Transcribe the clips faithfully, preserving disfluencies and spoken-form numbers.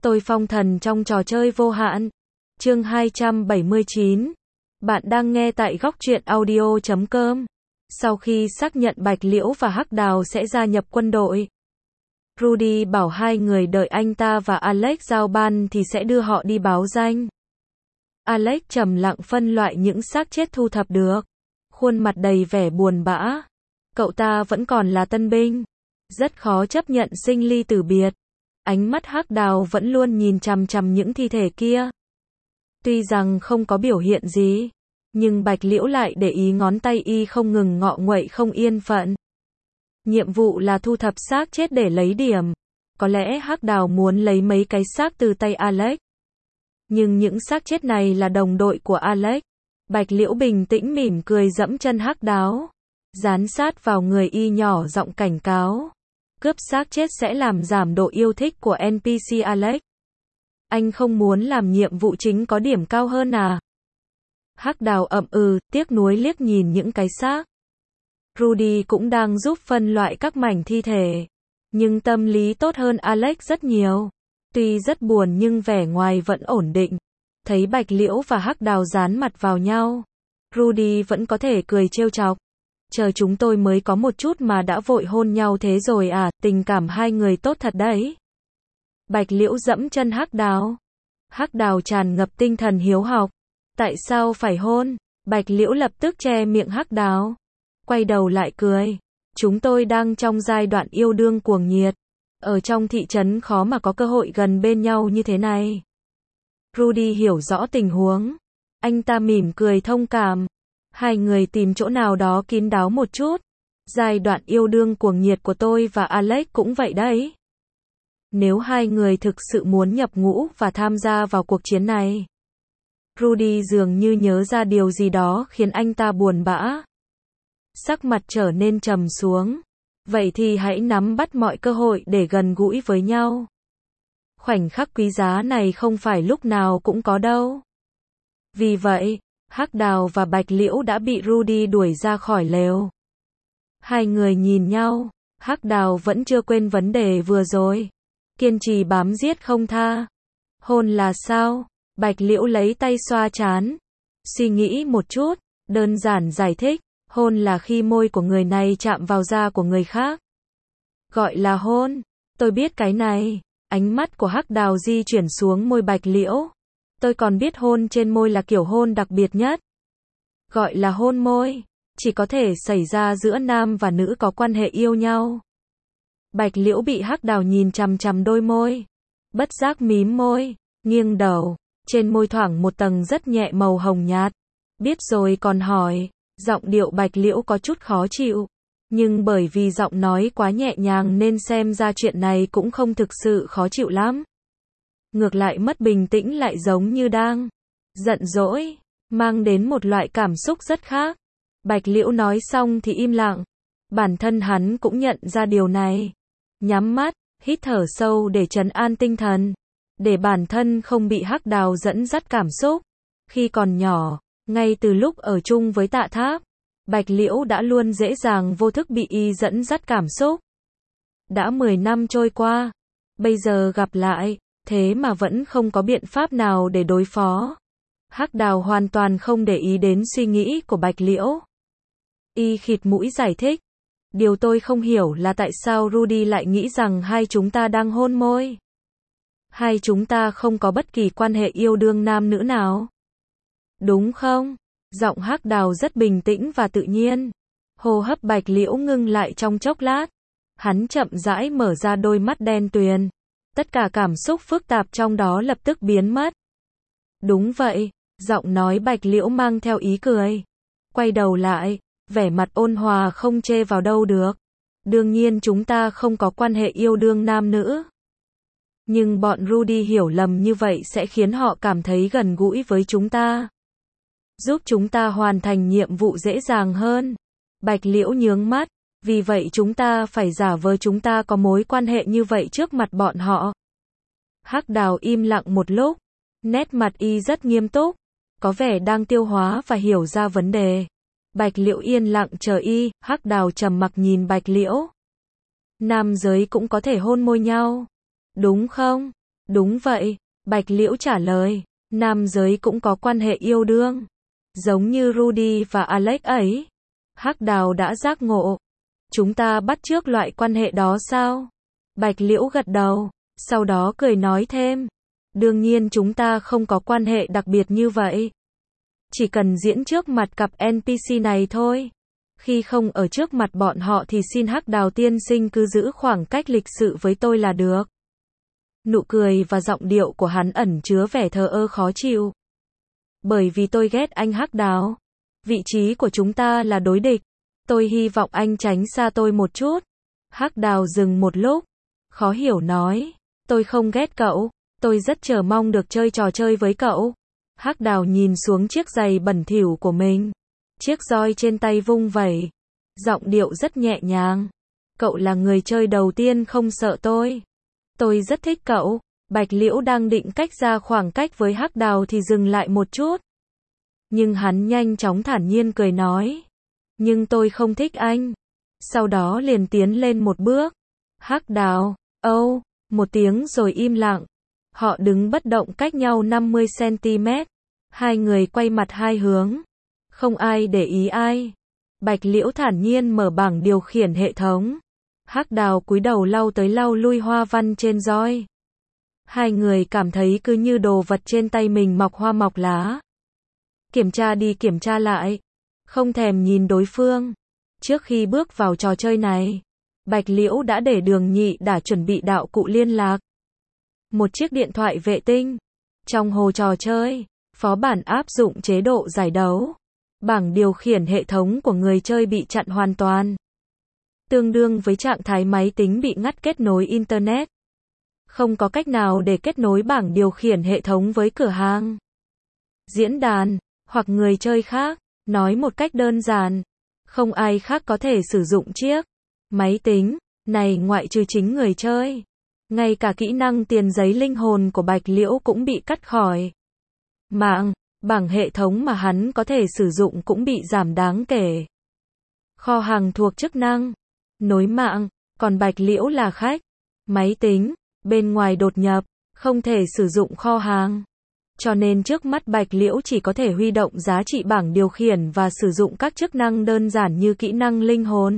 Tôi phong thần trong trò chơi vô hạn. Chương hai trăm bảy mươi chín. Bạn đang nghe tại góc truyện audio chấm com. Sau khi xác nhận Bạch Liễu và Hắc Đào sẽ gia nhập quân đội, Rudy bảo hai người đợi anh ta và Alex giao ban thì sẽ đưa họ đi báo danh. Alex trầm lặng phân loại những xác chết thu thập được, khuôn mặt đầy vẻ buồn bã. Cậu ta vẫn còn là tân binh, rất khó chấp nhận sinh ly tử biệt. Ánh mắt Hắc Đào vẫn luôn nhìn chằm chằm những thi thể kia. Tuy rằng không có biểu hiện gì, nhưng Bạch Liễu lại để ý ngón tay y không ngừng ngọ nguậy không yên phận. Nhiệm vụ là thu thập xác chết để lấy điểm. Có lẽ Hắc Đào muốn lấy mấy cái xác từ tay Alex. Nhưng những xác chết này là đồng đội của Alex. Bạch Liễu bình tĩnh mỉm cười dẫm chân Hắc Đào, dán sát vào người y nhỏ giọng cảnh cáo. Cướp xác chết sẽ làm giảm độ yêu thích của en pê xê Alex. Anh không muốn làm nhiệm vụ chính có điểm cao hơn à? Hắc Đào ậm ừ, tiếc nuối liếc nhìn những cái xác. Rudy cũng đang giúp phân loại các mảnh thi thể, nhưng tâm lý tốt hơn Alex rất nhiều. Tuy rất buồn nhưng vẻ ngoài vẫn ổn định. Thấy Bạch Liễu và Hắc Đào dán mặt vào nhau, Rudy vẫn có thể cười trêu chọc. Chờ chúng tôi mới có một chút mà đã vội hôn nhau thế rồi à, tình cảm hai người tốt thật đấy. Bạch Liễu dẫm chân Hắc Đào. Hắc Đào tràn ngập tinh thần hiếu học. Tại sao phải hôn? Bạch Liễu lập tức che miệng Hắc Đào, quay đầu lại cười. Chúng tôi đang trong giai đoạn yêu đương cuồng nhiệt. Ở trong thị trấn khó mà có cơ hội gần bên nhau như thế này. Rudy hiểu rõ tình huống. Anh ta mỉm cười thông cảm. Hai người tìm chỗ nào đó kín đáo một chút. Giai đoạn yêu đương cuồng nhiệt của tôi và Alex cũng vậy đấy. Nếu hai người thực sự muốn nhập ngũ và tham gia vào cuộc chiến này. Rudy dường như nhớ ra điều gì đó khiến anh ta buồn bã. Sắc mặt trở nên trầm xuống. Vậy thì hãy nắm bắt mọi cơ hội để gần gũi với nhau. Khoảnh khắc quý giá này không phải lúc nào cũng có đâu. Vì vậy, Hắc Đào và Bạch Liễu đã bị Rudy đuổi ra khỏi lều. Hai người nhìn nhau, Hắc Đào vẫn chưa quên vấn đề vừa rồi. Kiên trì bám giết không tha. Hôn là sao? Bạch Liễu lấy tay xoa trán. Suy nghĩ một chút, đơn giản giải thích. Hôn là khi môi của người này chạm vào da của người khác. Gọi là hôn. Tôi biết cái này. Ánh mắt của Hắc Đào di chuyển xuống môi Bạch Liễu. Tôi còn biết hôn trên môi là kiểu hôn đặc biệt nhất. Gọi là hôn môi. Chỉ có thể xảy ra giữa nam và nữ có quan hệ yêu nhau. Bạch Liễu bị Hắc Đào nhìn chằm chằm đôi môi. Bất giác mím môi, nghiêng đầu. Trên môi thoảng một tầng rất nhẹ màu hồng nhạt. Biết rồi còn hỏi. Giọng điệu Bạch Liễu có chút khó chịu. Nhưng bởi vì giọng nói quá nhẹ nhàng nên xem ra chuyện này cũng không thực sự khó chịu lắm. Ngược lại mất bình tĩnh lại giống như đang giận dỗi, mang đến một loại cảm xúc rất khác. Bạch Liễu nói xong thì im lặng. Bản thân hắn cũng nhận ra điều này. Nhắm mắt, hít thở sâu để trấn an tinh thần. Để bản thân không bị Hắc Đào dẫn dắt cảm xúc. Khi còn nhỏ, ngay từ lúc ở chung với Tạ Tháp, Bạch Liễu đã luôn dễ dàng vô thức bị y dẫn dắt cảm xúc. Đã mười năm trôi qua, bây giờ gặp lại, thế mà vẫn không có biện pháp nào để đối phó. Hắc Đào hoàn toàn không để ý đến suy nghĩ của Bạch Liễu. Y khịt mũi giải thích. Điều tôi không hiểu là tại sao Rudy lại nghĩ rằng hai chúng ta đang hôn môi. Hai chúng ta không có bất kỳ quan hệ yêu đương nam nữ nào. Đúng không? Giọng Hắc Đào rất bình tĩnh và tự nhiên. Hô hấp Bạch Liễu ngưng lại trong chốc lát. Hắn chậm rãi mở ra đôi mắt đen tuyền. Tất cả cảm xúc phức tạp trong đó lập tức biến mất. Đúng vậy, giọng nói Bạch Liễu mang theo ý cười. Quay đầu lại, vẻ mặt ôn hòa không chê vào đâu được. Đương nhiên chúng ta không có quan hệ yêu đương nam nữ. Nhưng bọn Rudy hiểu lầm như vậy sẽ khiến họ cảm thấy gần gũi với chúng ta. Giúp chúng ta hoàn thành nhiệm vụ dễ dàng hơn. Bạch Liễu nhướng mắt. Vì vậy chúng ta phải giả vờ chúng ta có mối quan hệ như vậy trước mặt bọn họ. Hắc Đào im lặng một lúc. Nét mặt y rất nghiêm túc. Có vẻ đang tiêu hóa và hiểu ra vấn đề. Bạch Liễu yên lặng chờ y. Hắc Đào trầm mặc nhìn Bạch Liễu. Nam giới cũng có thể hôn môi nhau. Đúng không? Đúng vậy, Bạch Liễu trả lời, nam giới cũng có quan hệ yêu đương. Giống như Rudy và Alex ấy. Hắc Đào đã giác ngộ. Chúng ta bắt chước loại quan hệ đó sao? Bạch Liễu gật đầu, sau đó cười nói thêm. Đương nhiên chúng ta không có quan hệ đặc biệt như vậy. Chỉ cần diễn trước mặt cặp en pê xê này thôi. Khi không ở trước mặt bọn họ thì xin Hắc Đào tiên sinh cứ giữ khoảng cách lịch sự với tôi là được. Nụ cười và giọng điệu của hắn ẩn chứa vẻ thờ ơ khó chịu. Bởi vì tôi ghét anh Hắc Đào. Vị trí của chúng ta là đối địch. Tôi hy vọng anh tránh xa tôi một chút. Hắc Đào dừng một lúc. Khó hiểu nói. Tôi không ghét cậu. Tôi rất chờ mong được chơi trò chơi với cậu. Hắc Đào nhìn xuống chiếc giày bẩn thỉu của mình. Chiếc roi trên tay vung vẩy. Giọng điệu rất nhẹ nhàng. Cậu là người chơi đầu tiên không sợ tôi. Tôi rất thích cậu. Bạch Liễu đang định cách ra khoảng cách với Hắc Đào thì dừng lại một chút. Nhưng hắn nhanh chóng thản nhiên cười nói. Nhưng tôi không thích anh. Sau đó liền tiến lên một bước. Hắc Đào, âu, oh, một tiếng rồi im lặng. Họ đứng bất động cách nhau năm mươi xăng ti mét. Hai người quay mặt hai hướng. Không ai để ý ai. Bạch Liễu thản nhiên mở bảng điều khiển hệ thống. Hắc Đào cúi đầu lau tới lau lui hoa văn trên roi. Hai người cảm thấy cứ như đồ vật trên tay mình mọc hoa mọc lá. Kiểm tra đi kiểm tra lại. Không thèm nhìn đối phương. Trước khi bước vào trò chơi này, Bạch Liễu đã để Đường Nhị đã chuẩn bị đạo cụ liên lạc. Một chiếc điện thoại vệ tinh. Trong hồ trò chơi, phó bản áp dụng chế độ giải đấu. Bảng điều khiển hệ thống của người chơi bị chặn hoàn toàn. Tương đương với trạng thái máy tính bị ngắt kết nối Internet. Không có cách nào để kết nối bảng điều khiển hệ thống với cửa hàng, diễn đàn, hoặc người chơi khác. Nói một cách đơn giản, không ai khác có thể sử dụng chiếc máy tính này ngoại trừ chính người chơi. Ngay cả kỹ năng tiền giấy linh hồn của Bạch Liễu cũng bị cắt khỏi mạng, bảng hệ thống mà hắn có thể sử dụng cũng bị giảm đáng kể. Kho hàng thuộc chức năng nối mạng, còn Bạch Liễu là khách máy tính bên ngoài đột nhập, không thể sử dụng kho hàng. Cho nên trước mắt Bạch Liễu chỉ có thể huy động giá trị bảng điều khiển và sử dụng các chức năng đơn giản như kỹ năng linh hồn.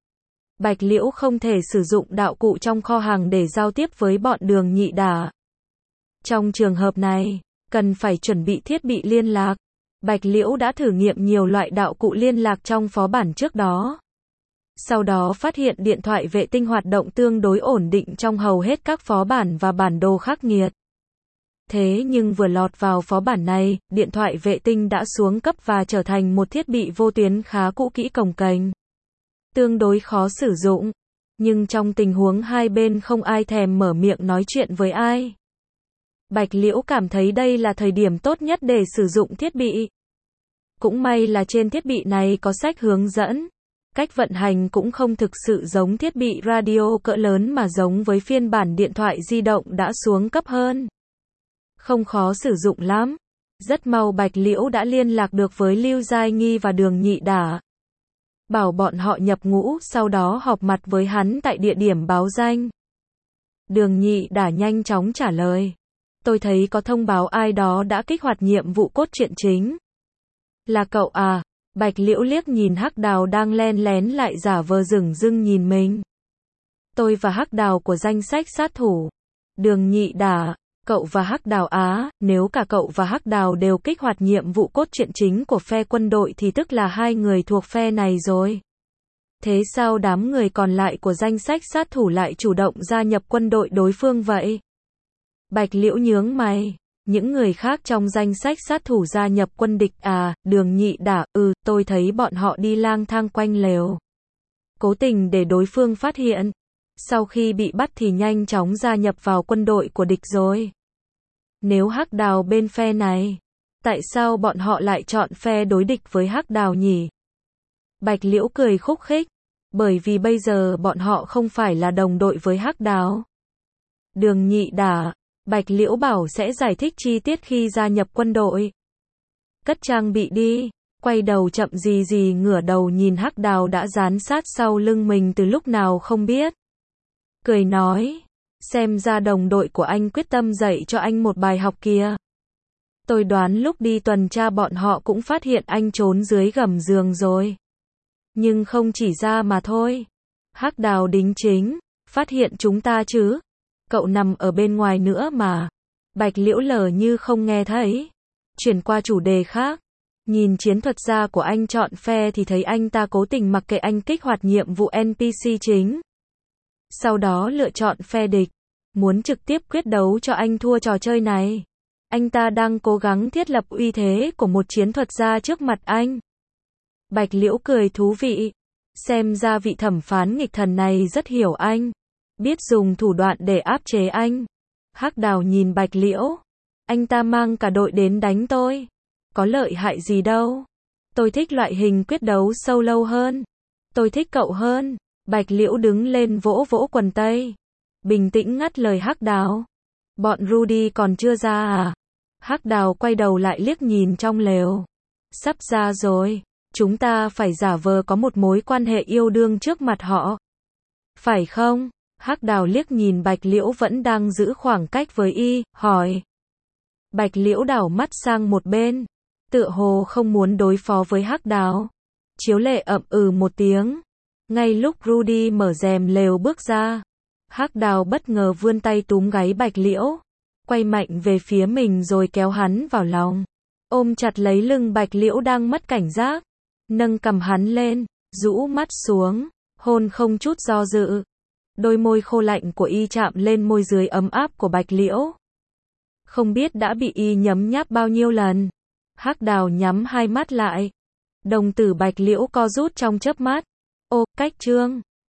Bạch Liễu không thể sử dụng đạo cụ trong kho hàng để giao tiếp với bọn Đường Nhị Đả. Trong trường hợp này, cần phải chuẩn bị thiết bị liên lạc. Bạch Liễu đã thử nghiệm nhiều loại đạo cụ liên lạc trong phó bản trước đó. Sau đó phát hiện điện thoại vệ tinh hoạt động tương đối ổn định trong hầu hết các phó bản và bản đồ khắc nghiệt. Thế nhưng vừa lọt vào phó bản này, điện thoại vệ tinh đã xuống cấp và trở thành một thiết bị vô tuyến khá cũ kỹ cồng kềnh. Tương đối khó sử dụng. Nhưng trong tình huống hai bên không ai thèm mở miệng nói chuyện với ai. Bạch Liễu cảm thấy đây là thời điểm tốt nhất để sử dụng thiết bị. Cũng may là trên thiết bị này có sách hướng dẫn. Cách vận hành cũng không thực sự giống thiết bị radio cỡ lớn mà giống với phiên bản điện thoại di động đã xuống cấp hơn. Không khó sử dụng lắm. Rất mau Bạch Liễu đã liên lạc được với Lưu Giai Nghi và Đường Nhị Đả. Bảo bọn họ nhập ngũ, sau đó họp mặt với hắn tại địa điểm báo danh. Đường Nhị Đả nhanh chóng trả lời. Tôi thấy có thông báo ai đó đã kích hoạt nhiệm vụ cốt truyện chính. Là cậu à? Bạch Liễu liếc nhìn Hắc Đào đang len lén lại giả vờ dửng dưng nhìn mình. Tôi và Hắc Đào của danh sách sát thủ. Đường Nhị Đả, cậu và Hắc Đào á, nếu cả cậu và Hắc Đào đều kích hoạt nhiệm vụ cốt truyện chính của phe quân đội thì tức là hai người thuộc phe này rồi. Thế sao đám người còn lại của danh sách sát thủ lại chủ động gia nhập quân đội đối phương vậy? Bạch Liễu nhướng mày. Những người khác trong danh sách sát thủ gia nhập quân địch à? Đường Nhị Đả, ừ, tôi thấy bọn họ đi lang thang quanh lều. Cố tình để đối phương phát hiện. Sau khi bị bắt thì nhanh chóng gia nhập vào quân đội của địch rồi. Nếu Hắc Đào bên phe này, tại sao bọn họ lại chọn phe đối địch với Hắc Đào nhỉ? Bạch Liễu cười khúc khích. Bởi vì bây giờ bọn họ không phải là đồng đội với Hắc Đào. Đường Nhị Đả, Bạch Liễu bảo sẽ giải thích chi tiết khi gia nhập quân đội. Cất trang bị đi. Quay đầu chậm gì gì ngửa đầu nhìn Hắc Đào đã dán sát sau lưng mình từ lúc nào không biết. Cười nói. Xem ra đồng đội của anh quyết tâm dạy cho anh một bài học kìa. Tôi đoán lúc đi tuần tra bọn họ cũng phát hiện anh trốn dưới gầm giường rồi. Nhưng không chỉ ra mà thôi. Hắc Đào đính chính, phát hiện chúng ta chứ. Cậu nằm ở bên ngoài nữa mà. Bạch Liễu lờ như không nghe thấy. Chuyển qua chủ đề khác. Nhìn chiến thuật gia của anh chọn phe thì thấy anh ta cố tình mặc kệ anh kích hoạt nhiệm vụ en pê xê chính. Sau đó lựa chọn phe địch. Muốn trực tiếp quyết đấu cho anh thua trò chơi này. Anh ta đang cố gắng thiết lập uy thế của một chiến thuật gia trước mặt anh. Bạch Liễu cười thú vị. Xem ra vị thẩm phán nghịch thần này rất hiểu anh. Biết dùng thủ đoạn để áp chế anh. Hắc Đào nhìn Bạch Liễu. Anh ta mang cả đội đến đánh tôi. Có lợi hại gì đâu. Tôi thích loại hình quyết đấu solo hơn. Tôi thích cậu hơn. Bạch Liễu đứng lên vỗ vỗ quần tây. Bình tĩnh ngắt lời Hắc Đào. Bọn Rudy còn chưa ra à? Hắc Đào quay đầu lại liếc nhìn trong lều. Sắp ra rồi. Chúng ta phải giả vờ có một mối quan hệ yêu đương trước mặt họ. Phải không? Hắc Đào liếc nhìn Bạch Liễu vẫn đang giữ khoảng cách với y, hỏi. Bạch Liễu đảo mắt sang một bên. Tựa hồ không muốn đối phó với Hắc Đào. Chiếu Lệ ậm ừ một tiếng. Ngay lúc Rudy mở rèm lều bước ra. Hắc Đào bất ngờ vươn tay túm gáy Bạch Liễu. Quay mạnh về phía mình rồi kéo hắn vào lòng. Ôm chặt lấy lưng Bạch Liễu đang mất cảnh giác. Nâng cầm hắn lên, rũ mắt xuống, hôn không chút do dự. Đôi môi khô lạnh của y chạm lên môi dưới ấm áp của Bạch Liễu. Không biết đã bị y nhấm nháp bao nhiêu lần. Hắc Đào nhắm hai mắt lại. Đồng tử Bạch Liễu co rút trong chớp mắt. Ô, cách trương.